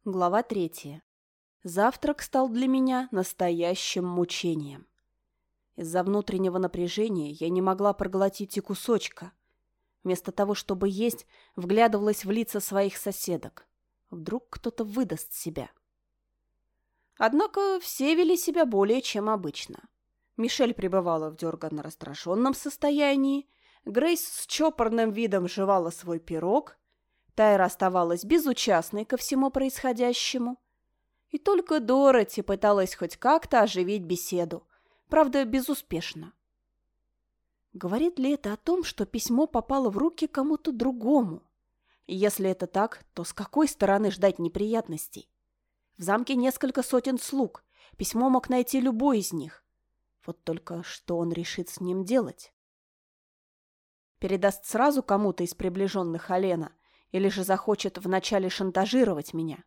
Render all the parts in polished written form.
Глава 3. Завтрак стал для меня настоящим мучением. Из-за внутреннего напряжения я не могла проглотить и кусочка. Вместо того, чтобы есть, вглядывалась в лица своих соседок. Вдруг кто-то выдаст себя. Однако все вели себя более чем обычно. Мишель пребывала в дерганно раздраженном состоянии, Грейс с чопорным видом жевала свой пирог, Тайра оставалась безучастной ко всему происходящему. И только Дороти пыталась хоть как-то оживить беседу, правда, безуспешно. Говорит ли это о том, что письмо попало в руки кому-то другому? И если это так, то с какой стороны ждать неприятностей? В замке несколько сотен слуг, письмо мог найти любой из них. Вот только что он решит с ним делать? Передаст сразу кому-то из приближенных Алена, или же захочет вначале шантажировать меня?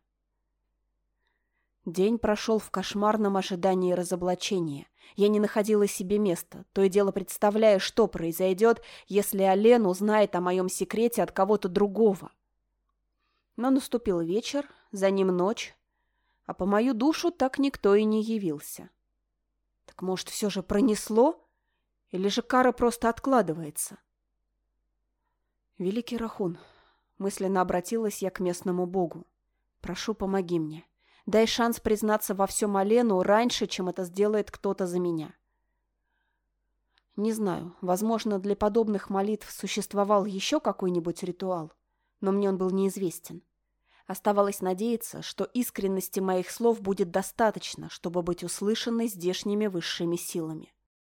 День прошел в кошмарном ожидании разоблачения. Я не находила себе места, то и дело представляя, что произойдет, если Ален узнает о моем секрете от кого-то другого. Но наступил вечер, за ним ночь, а по мою душу так никто и не явился. Так может, все же пронесло? Или же кара просто откладывается? Великий Рахун, мысленно обратилась я к местному богу. Прошу, помоги мне. Дай шанс признаться во всем Алену раньше, чем это сделает кто-то за меня. Не знаю, возможно, для подобных молитв существовал еще какой-нибудь ритуал, но мне он был неизвестен. Оставалось надеяться, что искренности моих слов будет достаточно, чтобы быть услышанной здешними высшими силами.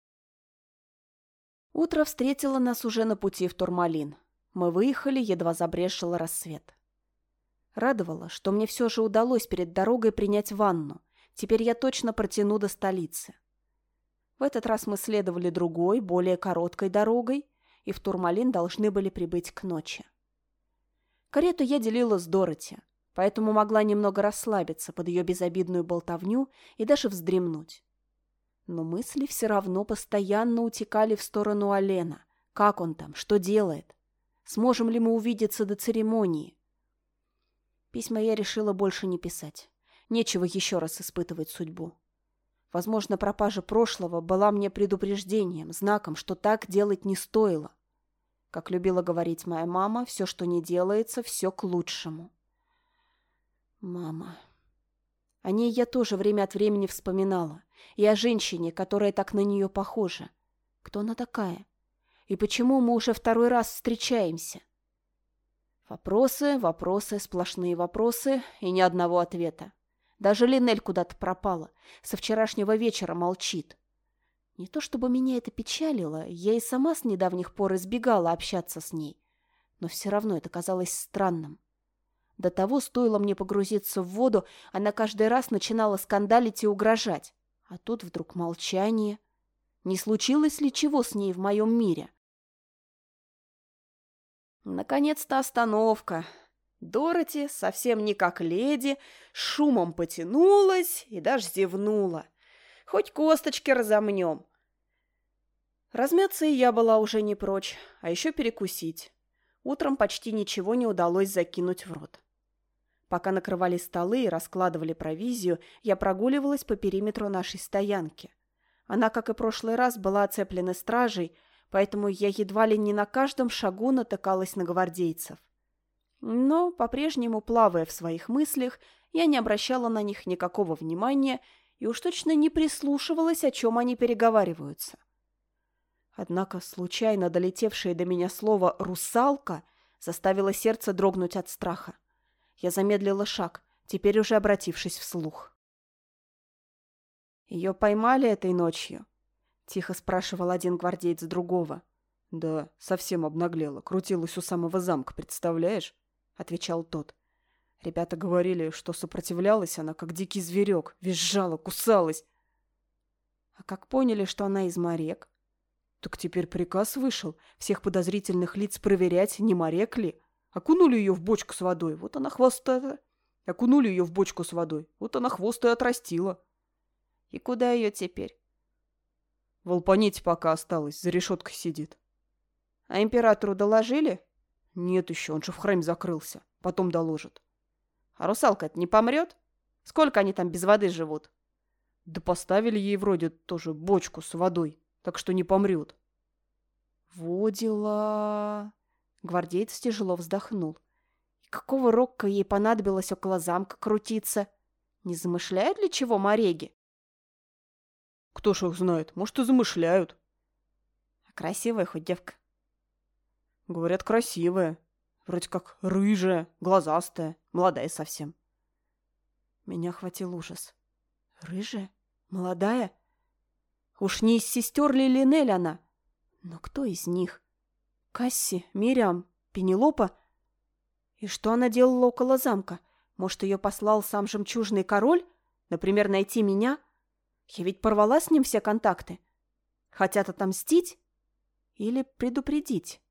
Утро встретило нас уже на пути в Турмалин. Мы выехали, едва забрешил рассвет. Радовало, что мне все же удалось перед дорогой принять ванну. Теперь я точно протяну до столицы. В этот раз мы следовали другой, более короткой дорогой, и в Турмалин должны были прибыть к ночи. Карету я делила с Дороти, поэтому могла немного расслабиться под ее безобидную болтовню и даже вздремнуть. Но мысли все равно постоянно утекали в сторону Алена. Как он там? Что делает? Сможем ли мы увидеться до церемонии? Письма я решила больше не писать. Нечего еще раз испытывать судьбу. Возможно, пропажа прошлого была мне предупреждением, знаком, что так делать не стоило. Как любила говорить моя мама, все, что не делается, все к лучшему. Мама. О ней я тоже время от времени вспоминала. И о женщине, которая так на нее похожа. Кто она такая? И почему мы уже второй раз встречаемся? Вопросы, вопросы, сплошные вопросы и ни одного ответа. Даже Линель куда-то пропала. Со вчерашнего вечера молчит. Не то чтобы меня это печалило, я и сама с недавних пор избегала общаться с ней. Но все равно это казалось странным. До того, стоило мне погрузиться в воду, она каждый раз начинала скандалить и угрожать. А тут вдруг молчание. Не случилось ли чего с ней в моем мире? Наконец-то остановка. Дороти, совсем не как леди, шумом потянулась и даже зевнула. Хоть косточки разомнем. Размяться и я была уже не прочь, а еще перекусить. Утром почти ничего не удалось закинуть в рот. Пока накрывали столы и раскладывали провизию, я прогуливалась по периметру нашей стоянки. Она, как и прошлый раз, была оцеплена стражей, поэтому я едва ли не на каждом шагу натыкалась на гвардейцев. Но, по-прежнему, плавая в своих мыслях, я не обращала на них никакого внимания и уж точно не прислушивалась, о чем они переговариваются. Однако случайно долетевшее до меня слово «русалка» заставило сердце дрогнуть от страха. Я замедлила шаг, теперь уже обратившись вслух. «Ее поймали этой ночью?» — тихо спрашивал один гвардеец другого. «Да, совсем обнаглела, крутилась у самого замка, представляешь?» — отвечал тот. Ребята говорили, что сопротивлялась она, как дикий зверек, визжала, кусалась. «А как поняли, что она из морек?» «Так теперь приказ вышел, всех подозрительных лиц проверять, не морек ли. Окунули ее в бочку с водой, вот она хвост-то... Окунули ее в бочку с водой, вот она хвост и отрастила». «И куда ее теперь?» «В Алпанете пока осталась, за решеткой сидит». «А императору доложили?» «Нет еще, он же в храме закрылся. Потом доложит». А русалка-то не помрет? Сколько они там без воды живут? Да поставили ей вроде тоже бочку с водой, так что не помрет. Во дела. Гвардеец тяжело вздохнул. И какого рокка ей понадобилось около замка крутиться? Не замышляют ли чего мореги? Кто ж их знает, может, и замышляют. А красивая хоть девка? Говорят, красивая. Вроде как рыжая, глазастая, молодая совсем. Меня охватил ужас. Рыжая? Молодая? Уж не из сестер ли Линель она? Но кто из них? Касси, Мириам, Пенелопа? И что она делала около замка? Может, ее послал сам жемчужный король? Например, найти меня? Я ведь порвала с ним все контакты. Хотят отомстить? Или предупредить?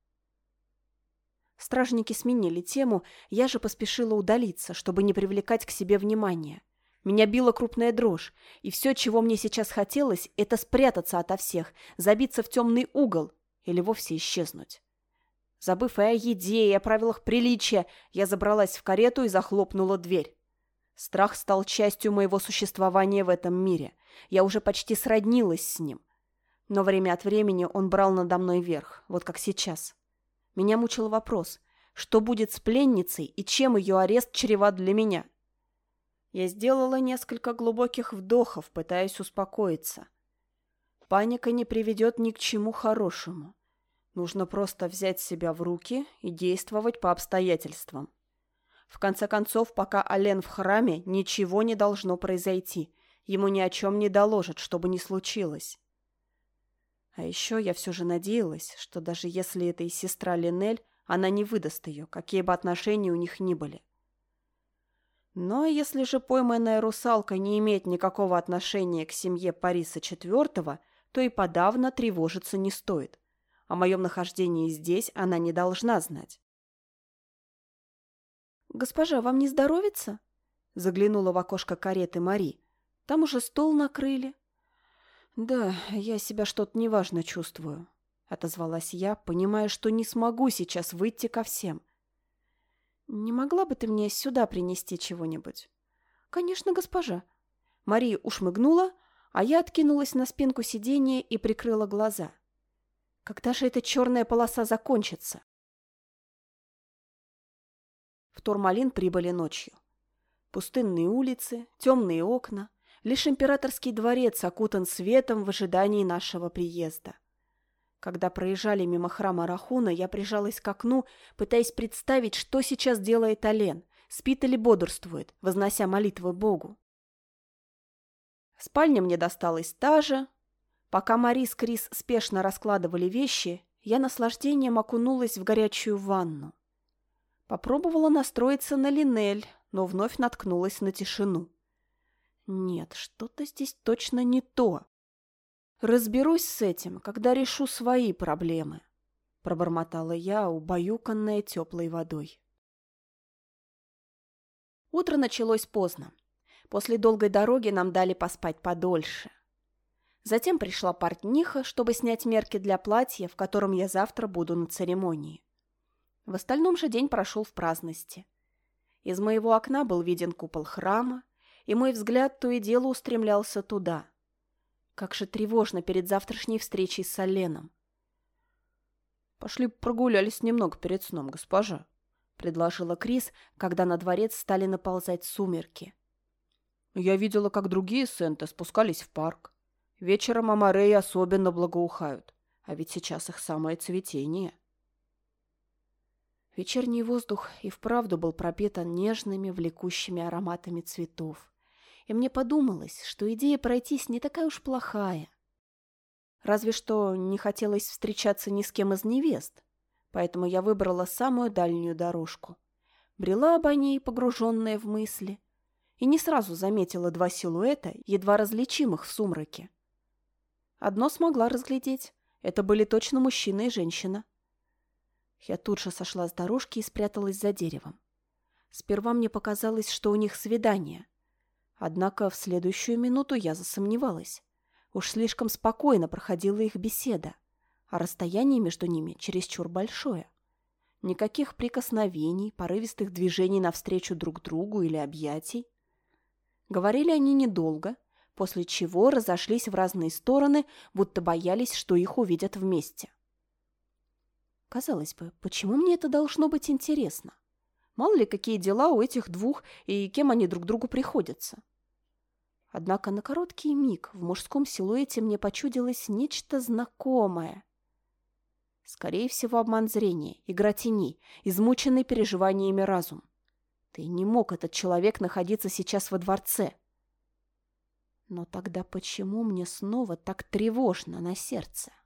Стражники сменили тему, я же поспешила удалиться, чтобы не привлекать к себе внимания. Меня била крупная дрожь, и все, чего мне сейчас хотелось, это спрятаться ото всех, забиться в темный угол или вовсе исчезнуть. Забыв и о еде, и о правилах приличия, я забралась в карету и захлопнула дверь. Страх стал частью моего существования в этом мире. Я уже почти сроднилась с ним. Но время от времени он брал надо мной верх, вот как сейчас. Меня мучил вопрос, что будет с пленницей и чем ее арест чреват для меня. Я сделала несколько глубоких вдохов, пытаясь успокоиться. Паника не приведет ни к чему хорошему. Нужно просто взять себя в руки и действовать по обстоятельствам. В конце концов, пока Ален в храме, ничего не должно произойти. Ему ни о чем не доложат, что бы ни случилось. А еще я все же надеялась, что даже если это и сестра Линель, она не выдаст ее, какие бы отношения у них ни были. Но если же пойманная русалка не имеет никакого отношения к семье Париса IV, то и подавно тревожиться не стоит. О моем нахождении здесь она не должна знать. «Госпожа, вам не здоровится?» Заглянула в окошко кареты Мари. «Там уже стол накрыли». «Да, я себя что-то неважно чувствую», — отозвалась я, понимая, что не смогу сейчас выйти ко всем. «Не могла бы ты мне сюда принести чего-нибудь?» «Конечно, госпожа». Мария ушмыгнула, а я откинулась на спинку сиденья и прикрыла глаза. «Когда же эта черная полоса закончится?» В Турмалин прибыли ночью. Пустынные улицы, темные окна. Лишь императорский дворец окутан светом в ожидании нашего приезда. Когда проезжали мимо храма Рахуна, я прижалась к окну, пытаясь представить, что сейчас делает Ален, спит или бодрствует, вознося молитвы Богу. Спальня мне досталась та же. Пока Мари с Крис спешно раскладывали вещи, я наслаждением окунулась в горячую ванну. Попробовала настроиться на Линель, но вновь наткнулась на тишину. Нет, что-то здесь точно не то. Разберусь с этим, когда решу свои проблемы, пробормотала я, убаюканная теплой водой. Утро началось поздно. После долгой дороги нам дали поспать подольше. Затем пришла портниха, чтобы снять мерки для платья, в котором я завтра буду на церемонии. В остальном же день прошел в праздности. Из моего окна был виден купол храма, и мой взгляд то и дело устремлялся туда. Как же тревожно перед завтрашней встречей с Оленом. «Пошли прогулялись немного перед сном, госпожа», — предложила Крис, когда на дворец стали наползать сумерки. «Я видела, как другие сенты спускались в парк. Вечером амареи особенно благоухают, а ведь сейчас их самое цветение». Вечерний воздух и вправду был пропитан нежными, влекущими ароматами цветов. И мне подумалось, что идея пройтись не такая уж плохая. Разве что не хотелось встречаться ни с кем из невест, поэтому я выбрала самую дальнюю дорожку. Брела по ней, погруженная в мысли, и не сразу заметила два силуэта, едва различимых в сумраке. Одно смогла разглядеть. Это были точно мужчина и женщина. Я тут же сошла с дорожки и спряталась за деревом. Сперва мне показалось, что у них свидание. Однако в следующую минуту я засомневалась. Уж слишком спокойно проходила их беседа, а расстояние между ними чересчур большое. Никаких прикосновений, порывистых движений навстречу друг другу или объятий. Говорили они недолго, после чего разошлись в разные стороны, будто боялись, что их увидят вместе. Казалось бы, почему мне это должно быть интересно? Мало ли, какие дела у этих двух и кем они друг другу приходятся. Однако на короткий миг в мужском силуэте мне почудилось нечто знакомое. Скорее всего, обман зрения, игра теней, измученный переживаниями разум. Да и не мог этот человек находиться сейчас во дворце. Но тогда почему мне снова так тревожно на сердце?